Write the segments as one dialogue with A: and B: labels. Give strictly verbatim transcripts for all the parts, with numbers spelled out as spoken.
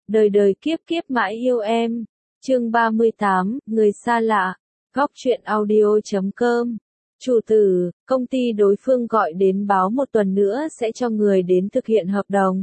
A: Đời đời kiếp kiếp mãi yêu em. Chương ba mươi tám, Người xa lạ. Góc truyện audio chấm com. Chủ tử, công ty đối phương gọi đến báo một tuần nữa sẽ cho người đến thực hiện hợp đồng.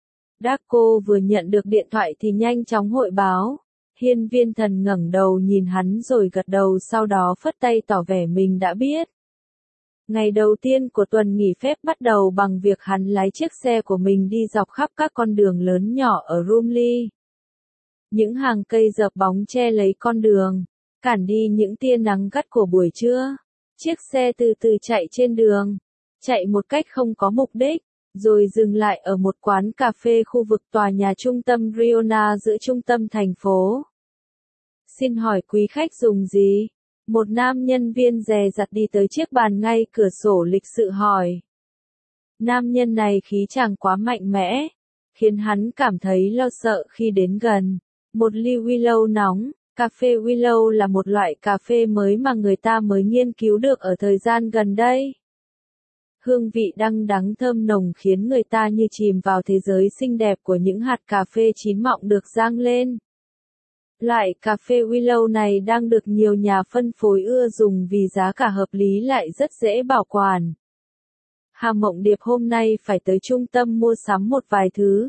A: Darko vừa nhận được điện thoại thì nhanh chóng hội báo. Hiên Viên Thần ngẩng đầu nhìn hắn rồi gật đầu, sau đó phất tay tỏ vẻ mình đã biết. Ngày đầu tiên của tuần nghỉ phép bắt đầu bằng việc hắn lái chiếc xe của mình đi dọc khắp các con đường lớn nhỏ ở Rumley. Những hàng cây dợp bóng che lấy con đường, cản đi những tia nắng gắt của buổi trưa. Chiếc xe từ từ chạy trên đường, chạy một cách không có mục đích, rồi dừng lại ở một quán cà phê khu vực tòa nhà trung tâm Riona giữa trung tâm thành phố. Xin hỏi quý khách dùng gì? Một nam nhân viên dè dặt đi tới chiếc bàn ngay cửa sổ lịch sự hỏi. Nam nhân này khí chàng quá mạnh mẽ, khiến hắn cảm thấy lo sợ khi đến gần. Một ly Willow nóng. Cà phê Willow là một loại cà phê mới mà người ta mới nghiên cứu được ở thời gian gần đây. Hương vị đăng đắng thơm nồng khiến người ta như chìm vào thế giới xinh đẹp của những hạt cà phê chín mọng được rang lên. Loại cà phê Willow này đang được nhiều nhà phân phối ưa dùng vì giá cả hợp lý lại rất dễ bảo quản. Hà Mộng Điệp hôm nay phải tới trung tâm mua sắm một vài thứ.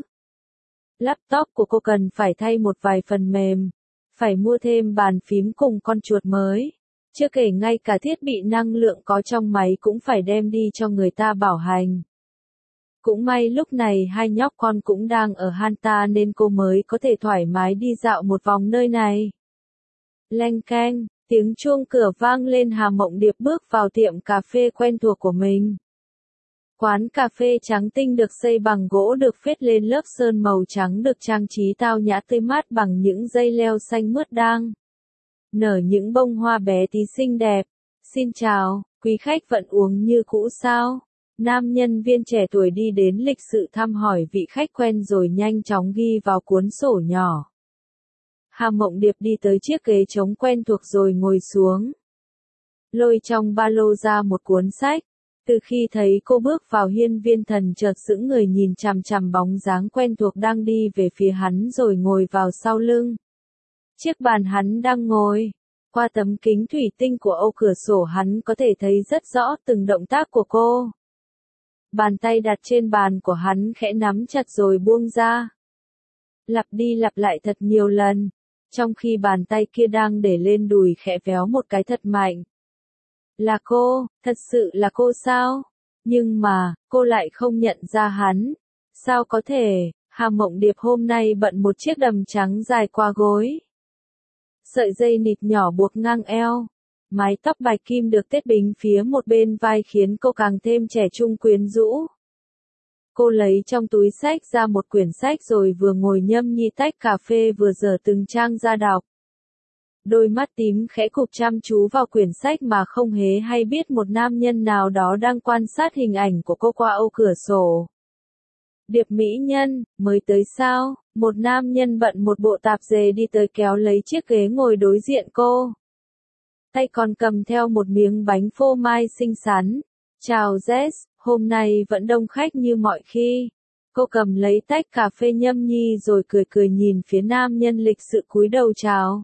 A: Laptop của cô cần phải thay một vài phần mềm. Phải mua thêm bàn phím cùng con chuột mới. Chưa kể ngay cả thiết bị năng lượng có trong máy cũng phải đem đi cho người ta bảo hành. Cũng may lúc này hai nhóc con cũng đang ở Hanta nên cô mới có thể thoải mái đi dạo một vòng nơi này. Leng keng, tiếng chuông cửa vang lên, Hà Mộng Điệp bước vào tiệm cà phê quen thuộc của mình. Quán cà phê trắng tinh được xây bằng gỗ được phết lên lớp sơn màu trắng được trang trí tao nhã tươi mát bằng những dây leo xanh mướt đang nở những bông hoa bé tí xinh đẹp. Xin chào, quý khách vẫn uống như cũ sao? Nam nhân viên trẻ tuổi đi đến lịch sự thăm hỏi vị khách quen rồi nhanh chóng ghi vào cuốn sổ nhỏ. Hà Mộng Điệp đi tới chiếc ghế trống quen thuộc rồi ngồi xuống. Lôi trong ba lô ra một cuốn sách. Từ khi thấy cô bước vào, Hiên Viên Thần chợt sững người nhìn chằm chằm bóng dáng quen thuộc đang đi về phía hắn rồi ngồi vào sau lưng. Chiếc bàn hắn đang ngồi. Qua tấm kính thủy tinh của ô cửa sổ hắn có thể thấy rất rõ từng động tác của cô. Bàn tay đặt trên bàn của hắn khẽ nắm chặt rồi buông ra. Lặp đi lặp lại thật nhiều lần. Trong khi bàn tay kia đang để lên đùi khẽ véo một cái thật mạnh. Là cô, thật sự là cô sao? Nhưng mà, cô lại không nhận ra hắn. Sao có thể? Hà Mộng Điệp hôm nay bận một chiếc đầm trắng dài qua gối. Sợi dây nịt nhỏ buộc ngang eo. Mái tóc bạch kim được tết bính phía một bên vai khiến cô càng thêm trẻ trung quyến rũ. Cô lấy trong túi sách ra một quyển sách rồi vừa ngồi nhâm nhi tách cà phê vừa dở từng trang ra đọc. Đôi mắt tím khẽ cụp chăm chú vào quyển sách mà không hề hay biết một nam nhân nào đó đang quan sát hình ảnh của cô qua ô cửa sổ. Điệp mỹ nhân, mới tới sao? Một nam nhân bận một bộ tạp dề đi tới kéo lấy chiếc ghế ngồi đối diện cô. Tay còn cầm theo một miếng bánh phô mai xinh xắn. Chào Jess, hôm nay vẫn đông khách như mọi khi. Cô cầm lấy tách cà phê nhâm nhi rồi cười cười nhìn phía nam nhân lịch sự cúi đầu chào.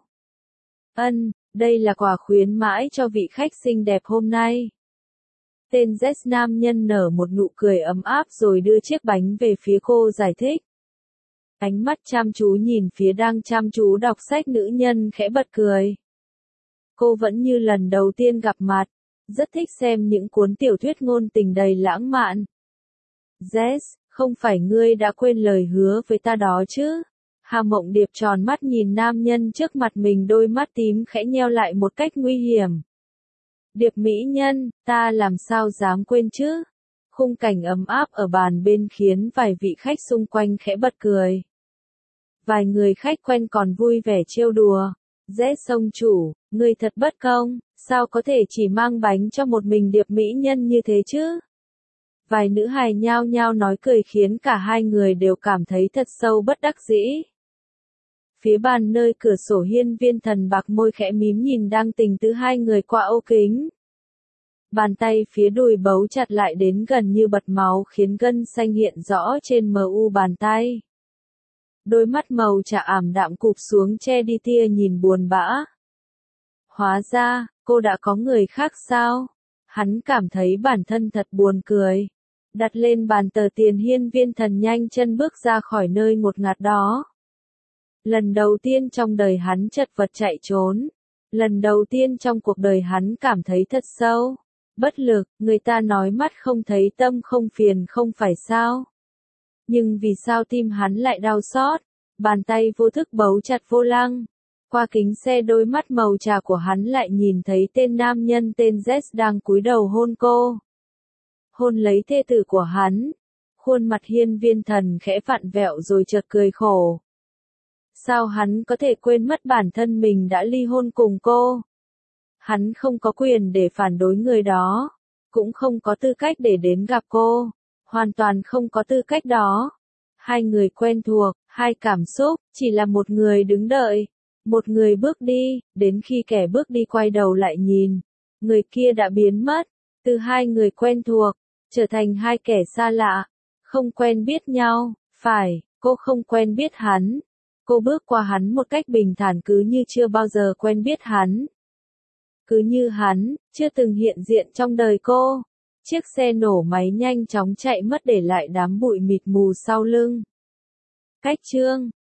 A: Ân, đây là quà khuyến mãi cho vị khách xinh đẹp hôm nay. Tên Jess nam nhân nở một nụ cười ấm áp rồi đưa chiếc bánh về phía cô giải thích. Ánh mắt chăm chú nhìn phía đang chăm chú đọc sách nữ nhân khẽ bật cười. Cô vẫn như lần đầu tiên gặp mặt, rất thích xem những cuốn tiểu thuyết ngôn tình đầy lãng mạn. Jess, không phải ngươi đã quên lời hứa với ta đó chứ? Hà Mộng Điệp tròn mắt nhìn nam nhân trước mặt mình, đôi mắt tím khẽ nheo lại một cách nguy hiểm. Điệp mỹ nhân, ta làm sao dám quên chứ? Khung cảnh ấm áp ở bàn bên khiến vài vị khách xung quanh khẽ bật cười. Vài người khách quen còn vui vẻ trêu đùa. Rẽ sông chủ, ngươi thật bất công, sao có thể chỉ mang bánh cho một mình điệp mỹ nhân như thế chứ? Vài nữ hài nhao nhao nói cười khiến cả hai người đều cảm thấy thật sâu bất đắc dĩ. Phía bàn nơi cửa sổ, Hiên Viên Thần bạc môi khẽ mím nhìn đang tình tứ hai người qua ô kính. Bàn tay phía đùi bấu chặt lại đến gần như bật máu khiến gân xanh hiện rõ trên mờ u bàn tay. Đôi mắt màu trà ảm đạm cụp xuống che đi tia nhìn buồn bã. Hóa ra, cô đã có người khác sao? Hắn cảm thấy bản thân thật buồn cười. Đặt lên bàn tờ tiền hiên viên thần nhanh chân bước ra khỏi nơi ngột ngạt đó. Lần đầu tiên trong đời hắn chật vật chạy trốn. Lần đầu tiên trong cuộc đời hắn cảm thấy thật sâu. Bất lực, người ta nói mắt không thấy tâm không phiền không phải sao? Nhưng vì sao tim hắn lại đau xót? Bàn tay vô thức bấu chặt vô lăng. Qua kính xe đôi mắt màu trà của hắn lại nhìn thấy tên nam nhân tên Jess đang cúi đầu hôn cô. Hôn lấy thê tử của hắn. Khuôn mặt hiên viên thần khẽ vặn vẹo rồi chợt cười khổ. Sao hắn có thể quên mất bản thân mình đã ly hôn cùng cô? Hắn không có quyền để phản đối người đó. Cũng không có tư cách để đến gặp cô. Hoàn toàn không có tư cách đó. Hai người quen thuộc, hai cảm xúc, chỉ là một người đứng đợi. Một người bước đi, đến khi kẻ bước đi quay đầu lại nhìn. Người kia đã biến mất. Từ hai người quen thuộc, trở thành hai kẻ xa lạ. Không quen biết nhau, phải, cô không quen biết hắn. Cô bước qua hắn một cách bình thản cứ như chưa bao giờ quen biết hắn. Cứ như hắn, chưa từng hiện diện trong đời cô. Chiếc xe nổ máy nhanh chóng chạy mất để lại đám bụi mịt mù sau lưng. Cách chương